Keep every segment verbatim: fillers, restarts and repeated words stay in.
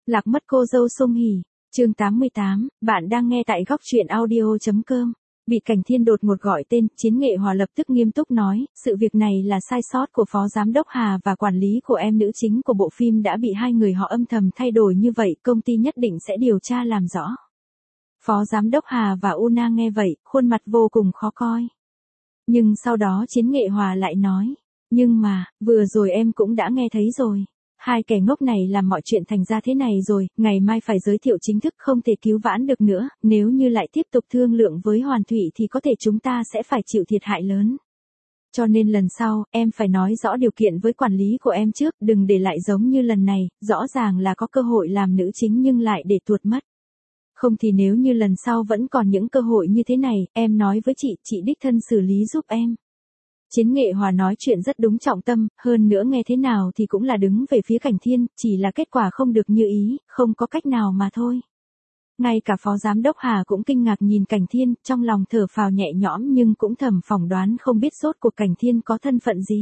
Lạc mất cô dâu Song Hỷ. Chương tám mươi tám, bạn đang nghe tại góc truyện audio.com. Bị Cảnh Thiên đột ngột gọi tên, Chiến Nghệ Hòa lập tức nghiêm túc nói, sự việc này là sai sót của Phó Giám đốc Hà và quản lý của em nữ chính của bộ phim đã bị hai người họ âm thầm thay đổi như vậy, công ty nhất định sẽ điều tra làm rõ. Phó Giám đốc Hà và Una nghe vậy, khuôn mặt vô cùng khó coi. Nhưng sau đó Chiến Nghệ Hòa lại nói, nhưng mà, vừa rồi em cũng đã nghe thấy rồi. Hai kẻ ngốc này làm mọi chuyện thành ra thế này rồi, ngày mai phải giới thiệu chính thức không thể cứu vãn được nữa, nếu như lại tiếp tục thương lượng với Hoàn Thụy thì có thể chúng ta sẽ phải chịu thiệt hại lớn. Cho nên lần sau, em phải nói rõ điều kiện với quản lý của em trước, đừng để lại giống như lần này, rõ ràng là có cơ hội làm nữ chính nhưng lại để tuột mất. Không thì nếu như lần sau vẫn còn những cơ hội như thế này, em nói với chị, chị đích thân xử lý giúp em. Chiến Nghệ Hòa nói chuyện rất đúng trọng tâm, hơn nữa nghe thế nào thì cũng là đứng về phía Cảnh Thiên, chỉ là kết quả không được như ý, không có cách nào mà thôi. Ngay cả Phó Giám đốc Hà cũng kinh ngạc nhìn Cảnh Thiên, trong lòng thở phào nhẹ nhõm nhưng cũng thầm phỏng đoán không biết rốt cuộc Cảnh Thiên có thân phận gì.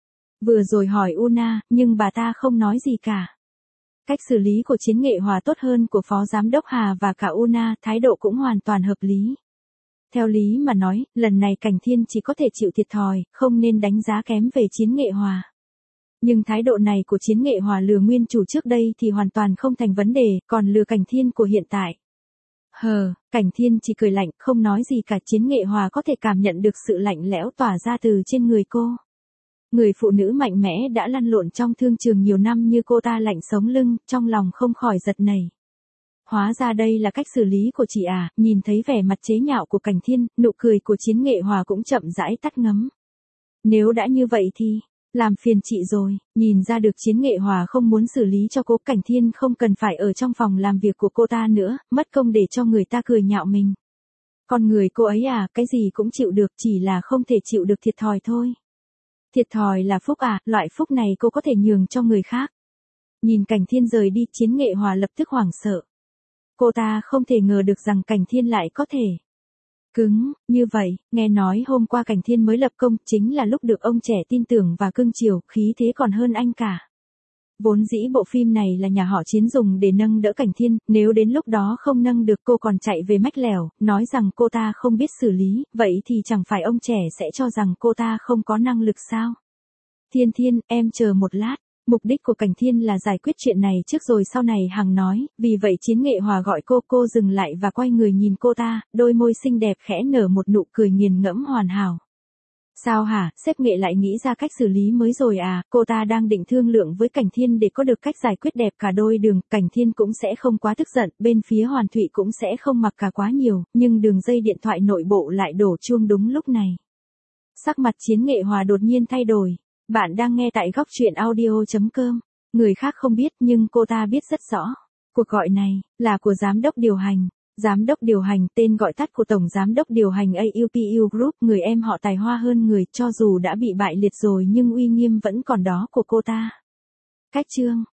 Vừa rồi hỏi Una, nhưng bà ta không nói gì cả. Cách xử lý của Chiến Nghệ Hòa tốt hơn của Phó Giám đốc Hà và cả Una, thái độ cũng hoàn toàn hợp lý. Theo lý mà nói, lần này Cảnh Thiên chỉ có thể chịu thiệt thòi, không nên đánh giá kém về Chiến Nghệ Hòa. Nhưng thái độ này của Chiến Nghệ Hòa lừa nguyên chủ trước đây thì hoàn toàn không thành vấn đề, còn lừa Cảnh Thiên của hiện tại. Hờ, Cảnh Thiên chỉ cười lạnh, không nói gì cả. Chiến Nghệ Hòa có thể cảm nhận được sự lạnh lẽo tỏa ra từ trên người cô. Người phụ nữ mạnh mẽ đã lăn lộn trong thương trường nhiều năm như cô ta lạnh sống lưng, trong lòng không khỏi giật nảy. Hóa ra đây là cách xử lý của chị à, nhìn thấy vẻ mặt chế nhạo của Cảnh Thiên, nụ cười của Chiến Nghệ Hòa cũng chậm rãi tắt ngấm. Nếu đã như vậy thì, làm phiền chị rồi, nhìn ra được Chiến Nghệ Hòa không muốn xử lý cho cô. Cảnh Thiên không cần phải ở trong phòng làm việc của cô ta nữa, mất công để cho người ta cười nhạo mình. Con người cô ấy à, cái gì cũng chịu được, chỉ là không thể chịu được thiệt thòi thôi. Thiệt thòi là phúc à, loại phúc này cô có thể nhường cho người khác. Nhìn Cảnh Thiên rời đi, Chiến Nghệ Hòa lập tức hoảng sợ. Cô ta không thể ngờ được rằng Cảnh Thiên lại có thể cứng như vậy. Nghe nói hôm qua Cảnh Thiên mới lập công, chính là lúc được ông trẻ tin tưởng và cưng chiều, khí thế còn hơn anh cả. Vốn dĩ bộ phim này là nhà họ Chiến dùng để nâng đỡ Cảnh Thiên, nếu đến lúc đó không nâng được cô còn chạy về mách lẻo, nói rằng cô ta không biết xử lý, vậy thì chẳng phải ông trẻ sẽ cho rằng cô ta không có năng lực sao? Thiên Thiên, em chờ một lát. Mục đích của Cảnh Thiên là giải quyết chuyện này trước rồi sau này hằng nói, vì vậy Chiến Nghệ Hòa gọi cô, cô dừng lại và quay người nhìn cô ta, đôi môi xinh đẹp khẽ nở một nụ cười nghiền ngẫm hoàn hảo. Sao hả, sếp Nghệ lại nghĩ ra cách xử lý mới rồi à, cô ta đang định thương lượng với Cảnh Thiên để có được cách giải quyết đẹp cả đôi đường, Cảnh Thiên cũng sẽ không quá tức giận, bên phía Hoàn Thụy cũng sẽ không mặc cả quá nhiều, nhưng đường dây điện thoại nội bộ lại đổ chuông đúng lúc này. Sắc mặt Chiến Nghệ Hòa đột nhiên thay đổi. Bạn đang nghe tại góc truyện audio.com. Người khác không biết nhưng cô ta biết rất rõ. Cuộc gọi này là của giám đốc điều hành. Giám đốc điều hành, tên gọi tắt của tổng giám đốc điều hành a u pê u Group, người em họ tài hoa hơn người, cho dù đã bị bại liệt rồi nhưng uy nghiêm vẫn còn đó của cô ta. Cách chương